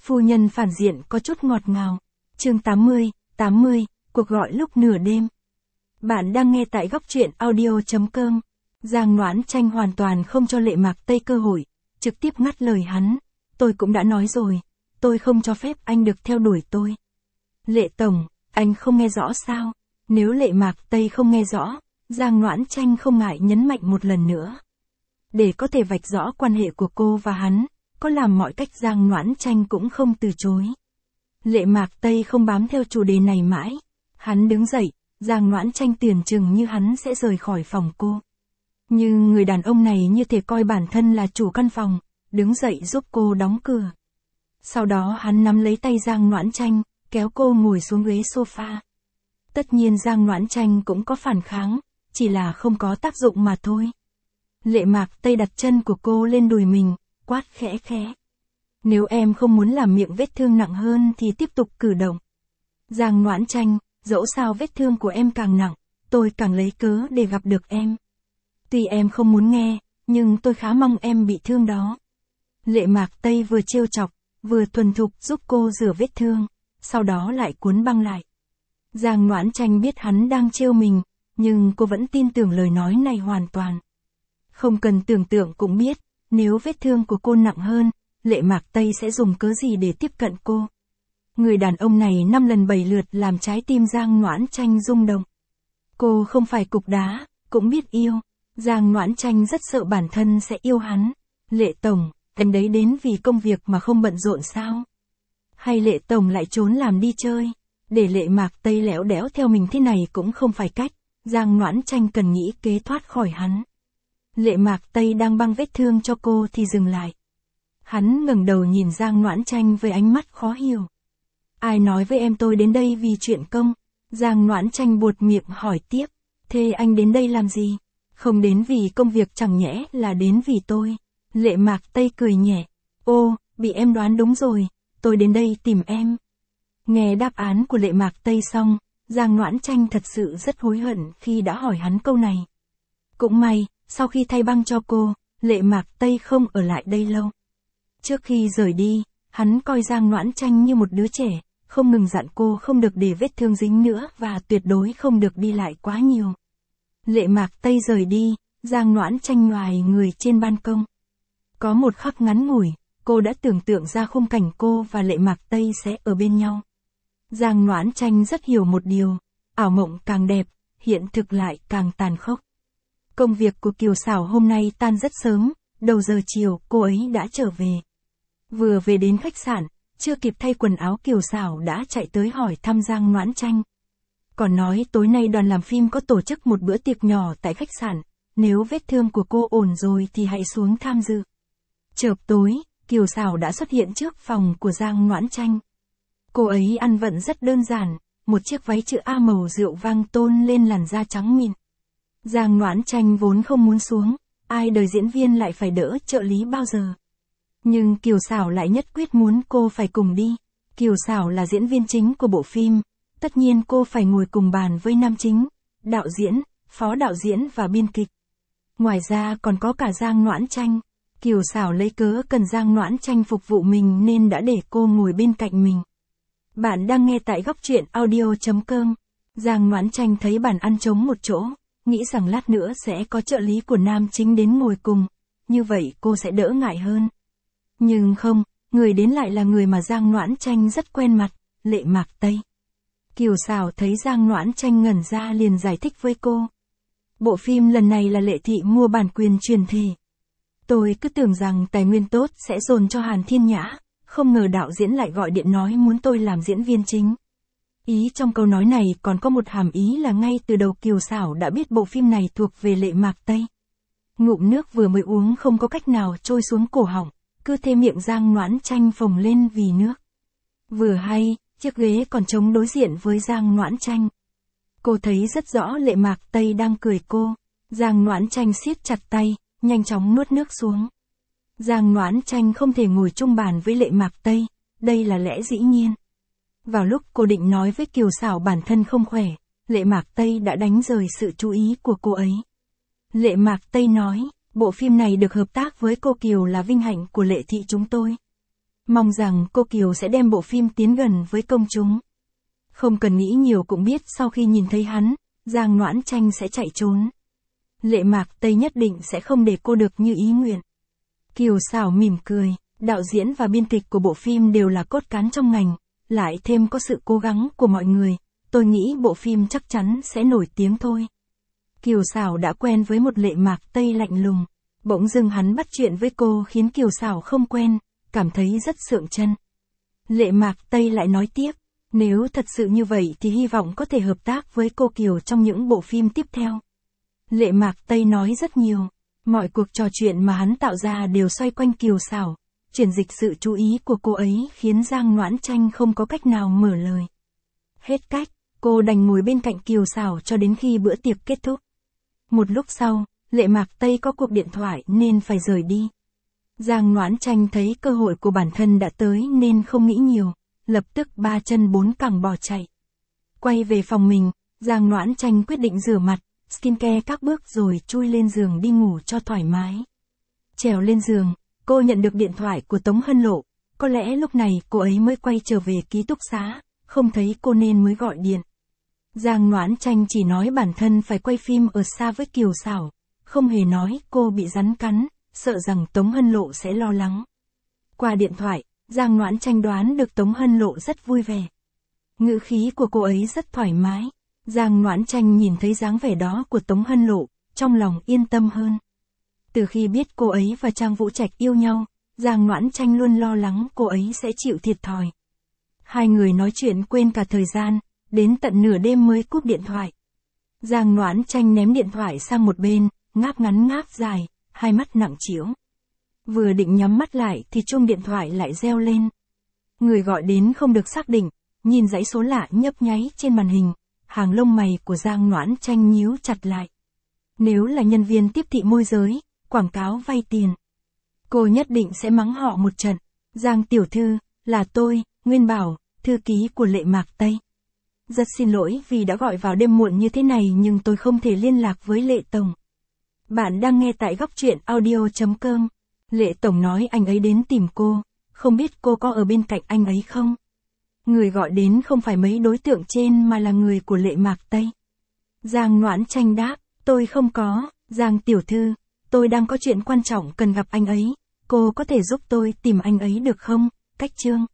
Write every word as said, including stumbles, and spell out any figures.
Phu nhân phản diện có chút ngọt ngào. Chương tám mươi, tám mươi, cuộc gọi lúc nửa đêm. Bạn đang nghe tại góc truyện audio chấm com. Giang Noãn Tranh hoàn toàn không cho Lệ Mạc Tây cơ hội, trực tiếp ngắt lời hắn. Tôi cũng đã nói rồi, tôi không cho phép anh được theo đuổi tôi. Lệ Tổng, anh không nghe rõ sao? Nếu Lệ Mạc Tây không nghe rõ, Giang Noãn Tranh không ngại nhấn mạnh một lần nữa. Để có thể vạch rõ quan hệ của cô và hắn, có làm mọi cách Giang Noãn Tranh cũng không từ chối. Lệ Mạc Tây không bám theo chủ đề này mãi. Hắn đứng dậy, Giang Noãn Tranh tiền chừng như hắn sẽ rời khỏi phòng cô. Nhưng người đàn ông này như thể coi bản thân là chủ căn phòng, đứng dậy giúp cô đóng cửa. Sau đó hắn nắm lấy tay Giang Noãn Tranh, kéo cô ngồi xuống ghế sofa. Tất nhiên Giang Noãn Tranh cũng có phản kháng, chỉ là không có tác dụng mà thôi. Lệ Mạc Tây đặt chân của cô lên đùi mình, quát khẽ khẽ. Nếu em không muốn làm miệng vết thương nặng hơn thì tiếp tục cử động. Giang Noãn Tranh, dẫu sao vết thương của em càng nặng, tôi càng lấy cớ để gặp được em. Tuy em không muốn nghe, nhưng tôi khá mong em bị thương đó. Lệ Mạc Tây vừa trêu chọc, vừa thuần thục giúp cô rửa vết thương, sau đó lại cuốn băng lại. Giang Noãn Tranh biết hắn đang trêu mình, nhưng cô vẫn tin tưởng lời nói này hoàn toàn. Không cần tưởng tượng cũng biết, nếu vết thương của cô nặng hơn, Lệ Mạc Tây sẽ dùng cớ gì để tiếp cận cô. Người đàn ông này năm lần bảy lượt làm trái tim Giang Noãn Tranh rung động. Cô không phải cục đá, cũng biết yêu. Giang Noãn Tranh rất sợ bản thân sẽ yêu hắn. Lệ Tổng, anh đấy đến vì công việc mà không bận rộn sao? Hay Lệ Tổng lại trốn làm đi chơi? Để Lệ Mạc Tây lẽo đẽo theo mình thế này cũng không phải cách. Giang Noãn Tranh cần nghĩ kế thoát khỏi hắn. Lệ Mạc Tây đang băng vết thương cho cô thì dừng lại. Hắn ngẩng đầu nhìn Giang Noãn Tranh với ánh mắt khó hiểu. Ai nói với em tôi đến đây vì chuyện công? Giang Noãn Tranh buột miệng hỏi tiếp. Thế anh đến đây làm gì? Không đến vì công việc chẳng nhẽ là đến vì tôi. Lệ Mạc Tây cười nhẹ. Ô, bị em đoán đúng rồi, tôi đến đây tìm em. Nghe đáp án của Lệ Mạc Tây xong, Giang Noãn Tranh thật sự rất hối hận khi đã hỏi hắn câu này. Cũng may, sau khi thay băng cho cô, Lệ Mạc Tây không ở lại đây lâu. Trước khi rời đi, hắn coi Giang Noãn Tranh như một đứa trẻ, không ngừng dặn cô không được để vết thương dính nữa và tuyệt đối không được đi lại quá nhiều. Lệ Mạc Tây rời đi, Giang Noãn Tranh ngoài người trên ban công. Có một khắc ngắn ngủi, cô đã tưởng tượng ra khung cảnh cô và Lệ Mạc Tây sẽ ở bên nhau. Giang Noãn Tranh rất hiểu một điều, ảo mộng càng đẹp, hiện thực lại càng tàn khốc. Công việc của Kiều Xảo hôm nay tan rất sớm, đầu giờ chiều cô ấy đã trở về. Vừa về đến khách sạn, chưa kịp thay quần áo Kiều Xảo đã chạy tới hỏi thăm Giang Noãn Tranh. Còn nói tối nay đoàn làm phim có tổ chức một bữa tiệc nhỏ tại khách sạn, nếu vết thương của cô ổn rồi thì hãy xuống tham dự. Chợp tối, Kiều Xảo đã xuất hiện trước phòng của Giang Noãn Tranh. Cô ấy ăn vận rất đơn giản, một chiếc váy chữ A màu rượu vang tôn lên làn da trắng mịn. Giang Noãn Tranh vốn không muốn xuống, ai đời diễn viên lại phải đỡ trợ lý bao giờ. Nhưng Kiều Xảo lại nhất quyết muốn cô phải cùng đi. Kiều Xảo là diễn viên chính của bộ phim, tất nhiên cô phải ngồi cùng bàn với nam chính, đạo diễn, phó đạo diễn và biên kịch. Ngoài ra còn có cả Giang Noãn Tranh. Kiều Xảo lấy cớ cần Giang Noãn Tranh phục vụ mình nên đã để cô ngồi bên cạnh mình. Bạn đang nghe tại góc truyện audio chấm com. Giang Noãn Tranh thấy bàn ăn trống một chỗ, nghĩ rằng lát nữa sẽ có trợ lý của nam chính đến ngồi cùng, như vậy cô sẽ đỡ ngại hơn. Nhưng không, người đến lại là người mà Giang Noãn Tranh rất quen mặt, Lệ Mạc Tây. Kiều Xảo thấy Giang Noãn Tranh ngẩn ra liền giải thích với cô. Bộ phim lần này là Lệ Thị mua bản quyền truyền thể. Tôi cứ tưởng rằng tài nguyên tốt sẽ dồn cho Hàn Thiên Nhã, không ngờ đạo diễn lại gọi điện nói muốn tôi làm diễn viên chính. Ý trong câu nói này còn có một hàm ý là ngay từ đầu Kiều Xảo đã biết bộ phim này thuộc về Lệ Mạc Tây. Ngụm nước vừa mới uống không có cách nào trôi xuống cổ họng, cứ thế miệng Giang Noãn Tranh phồng lên vì nước. Vừa hay, chiếc ghế còn trống đối diện với Giang Noãn Tranh. Cô thấy rất rõ Lệ Mạc Tây đang cười cô. Giang Noãn Tranh siết chặt tay, nhanh chóng nuốt nước xuống. Giang Noãn Tranh không thể ngồi chung bàn với Lệ Mạc Tây, đây là lẽ dĩ nhiên. Vào lúc cô định nói với Kiều Xảo bản thân không khỏe, Lệ Mạc Tây đã đánh rời sự chú ý của cô ấy. Lệ Mạc Tây nói, bộ phim này được hợp tác với cô Kiều là vinh hạnh của Lệ Thị chúng tôi. Mong rằng cô Kiều sẽ đem bộ phim tiến gần với công chúng. Không cần nghĩ nhiều cũng biết sau khi nhìn thấy hắn, Giang Noãn Tranh sẽ chạy trốn. Lệ Mạc Tây nhất định sẽ không để cô được như ý nguyện. Kiều Xảo mỉm cười, đạo diễn và biên kịch của bộ phim đều là cốt cán trong ngành, lại thêm có sự cố gắng của mọi người, tôi nghĩ bộ phim chắc chắn sẽ nổi tiếng thôi. Kiều Xảo đã quen với một Lệ Mạc Tây lạnh lùng, bỗng dưng hắn bắt chuyện với cô khiến Kiều Xảo không quen, cảm thấy rất sượng chân. Lệ Mạc Tây lại nói tiếp, nếu thật sự như vậy thì hy vọng có thể hợp tác với cô Kiều trong những bộ phim tiếp theo. Lệ Mạc Tây nói rất nhiều, mọi cuộc trò chuyện mà hắn tạo ra đều xoay quanh Kiều Xảo, chuyển dịch sự chú ý của cô ấy khiến Giang Noãn Tranh không có cách nào mở lời. Hết cách, cô đành ngồi bên cạnh Kiều Xảo cho đến khi bữa tiệc kết thúc. Một lúc sau, Lệ Mạc Tây có cuộc điện thoại nên phải rời đi. Giang Noãn Tranh thấy cơ hội của bản thân đã tới nên không nghĩ nhiều, lập tức ba chân bốn cẳng bỏ chạy. Quay về phòng mình, Giang Noãn Tranh quyết định rửa mặt, skincare các bước rồi chui lên giường đi ngủ cho thoải mái. Trèo lên giường, cô nhận được điện thoại của Tống Hân Lộ, có lẽ lúc này cô ấy mới quay trở về ký túc xá, không thấy cô nên mới gọi điện. Giang Noãn Tranh chỉ nói bản thân phải quay phim ở xa với Kiều Xảo, không hề nói cô bị rắn cắn, sợ rằng Tống Hân Lộ sẽ lo lắng. Qua điện thoại, Giang Noãn Tranh đoán được Tống Hân Lộ rất vui vẻ. Ngữ khí của cô ấy rất thoải mái. Giang Noãn Tranh nhìn thấy dáng vẻ đó của Tống Hân Lộ, trong lòng yên tâm hơn. Từ khi biết cô ấy và Trang Vũ Trạch yêu nhau, Giang Noãn Tranh luôn lo lắng cô ấy sẽ chịu thiệt thòi. Hai người nói chuyện quên cả thời gian, đến tận nửa đêm mới cúp điện thoại. Giang Noãn Tranh ném điện thoại sang một bên, ngáp ngắn ngáp dài, hai mắt nặng trĩu. Vừa định nhắm mắt lại thì chuông điện thoại lại reo lên. Người gọi đến không được xác định, nhìn dãy số lạ nhấp nháy trên màn hình, hàng lông mày của Giang Noãn Tranh nhíu chặt lại. Nếu là nhân viên tiếp thị môi giới, quảng cáo vay tiền, cô nhất định sẽ mắng họ một trận. Giang tiểu thư, là tôi, Nguyên Bảo, thư ký của Lệ Mạc Tây. Rất xin lỗi vì đã gọi vào đêm muộn như thế này nhưng tôi không thể liên lạc với Lệ Tổng. Bạn đang nghe tại góc truyện audio chấm com. Lệ Tổng nói anh ấy đến tìm cô, không biết cô có ở bên cạnh anh ấy không? Người gọi đến không phải mấy đối tượng trên mà là người của Lệ Mạc Tây. Giang Noãn Tranh đáp, tôi không có. Giang tiểu thư, tôi đang có chuyện quan trọng cần gặp anh ấy, cô có thể giúp tôi tìm anh ấy được không? Cách chương.